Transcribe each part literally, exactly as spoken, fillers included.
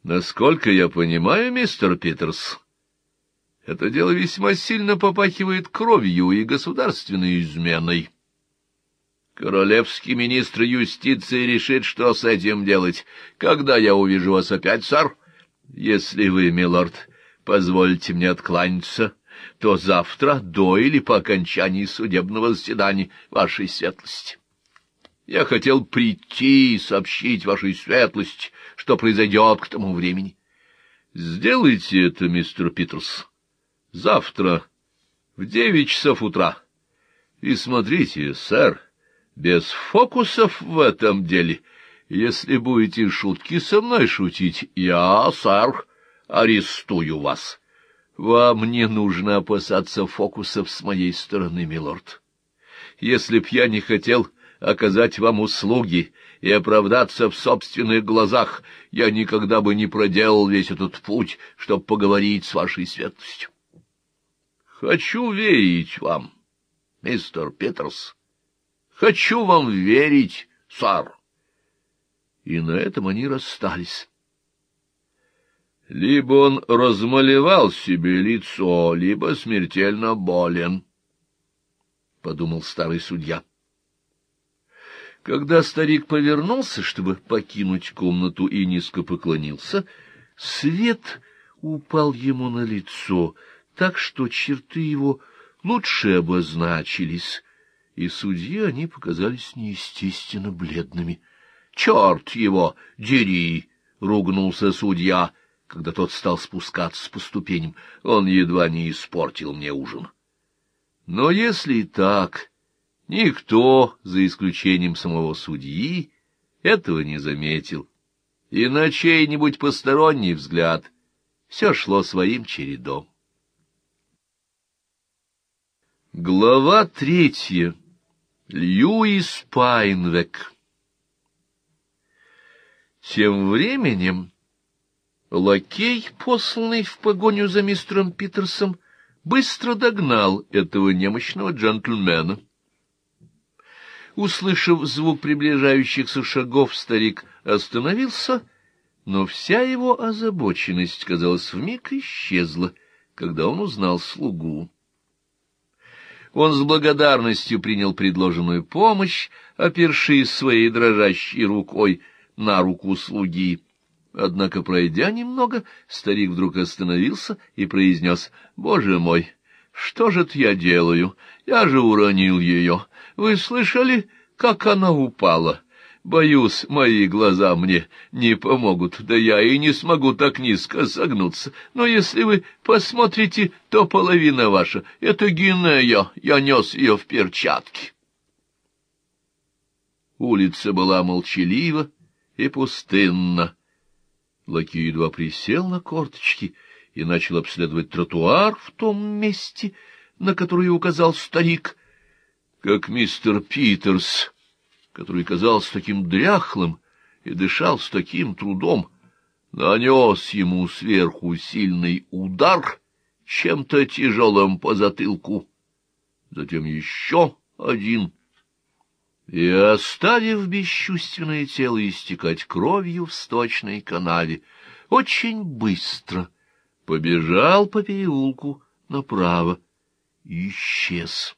Насколько я понимаю, мистер Питерс, это дело весьма сильно попахивает кровью и государственной изменой. Королевский министр юстиции решит, что с этим делать. Когда я увижу вас опять, сэр? Если вы, милорд, позволите мне откланяться, то завтра, до или по окончании судебного заседания, вашей светлости. Я хотел прийти и сообщить вашей светлости, что произойдет к тому времени. Сделайте это, мистер Питерс, завтра в девять часов утра. И смотрите, сэр, без фокусов в этом деле. Если будете шутки со мной шутить, я, сэр, арестую вас. Вам не нужно опасаться фокусов с моей стороны, милорд. Если б я не хотел оказать вам услуги и оправдаться в собственных глазах, я никогда бы не проделал весь этот путь, чтобы поговорить с вашей светлостью. Хочу верить вам, мистер Питерс. Хочу вам верить, сэр. И на этом они расстались. Либо он размалевал себе лицо, либо смертельно болен, — подумал старый судья. Когда старик повернулся, чтобы покинуть комнату, и низко поклонился, свет упал ему на лицо, так что черты его лучше обозначились, и судье они показались неестественно бледными. — Черт его дери! — ругнулся судья, когда тот стал спускаться по ступеням. Он едва не испортил мне ужин. Но если и так, никто, за исключением самого судьи, этого не заметил, и на чей-нибудь посторонний взгляд все шло своим чередом. Глава третья. Льюис Пайнвек. Тем временем лакей, посланный в погоню за мистером Питерсом, быстро догнал этого немощного джентльмена. Услышав звук приближающихся шагов, старик остановился, но вся его озабоченность, казалось, вмиг исчезла, когда он узнал слугу. Он с благодарностью принял предложенную помощь, опершись своей дрожащей рукой на руку слуги. Однако, пройдя немного, старик вдруг остановился и произнес: «Боже мой, что же это я делаю? Я же уронил ее. Вы слышали, как она упала? Боюсь, мои глаза мне не помогут, да я и не смогу так низко согнуться. Но если вы посмотрите, то половина ваша — это Гинея, я нес ее в перчатке». Улица была молчалива и пустынна. Лакей едва присел на корточки и начал обследовать тротуар в том месте, на который указал старик, как мистер Питерс, который казался таким дряхлым и дышал с таким трудом, нанес ему сверху сильный удар чем-то тяжелым по затылку, затем еще один, и, оставив бесчувственное тело истекать кровью в сточной канаве, очень быстро побежал по переулку направо и исчез.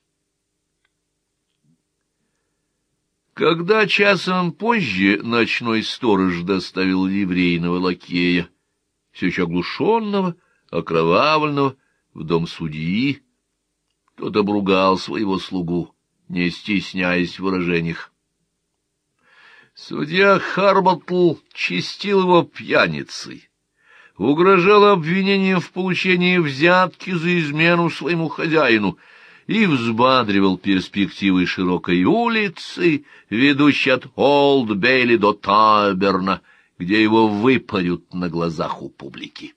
Когда часом позже ночной сторож доставил ливрейного лакея, все еще оглушенного, окровавленного, в дом судьи, тот обругал своего слугу, не стесняясь в выражениях. Судья Харботл чистил его пьяницей, угрожал обвинением в получении взятки за измену своему хозяину и взбадривал перспективой широкой улицы, ведущей от Олд-Бейли до Таберна, где его выпарют на глазах у публики.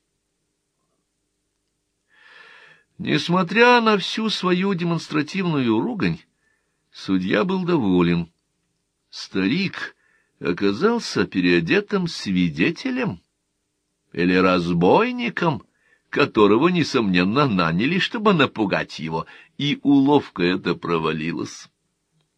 Несмотря на всю свою демонстративную ругань, судья был доволен. Старик оказался переодетым свидетелем или разбойником, которого, несомненно, наняли, чтобы напугать его, и уловка эта провалилась.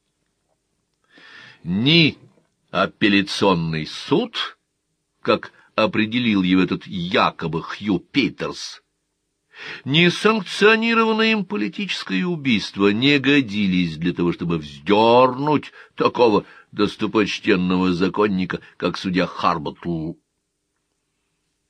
Ни апелляционный суд, как определил его этот якобы Хью Питерс, несанкционированное им политическое убийство не годились для того, чтобы вздернуть такого достопочтенного законника, как судья Харботл.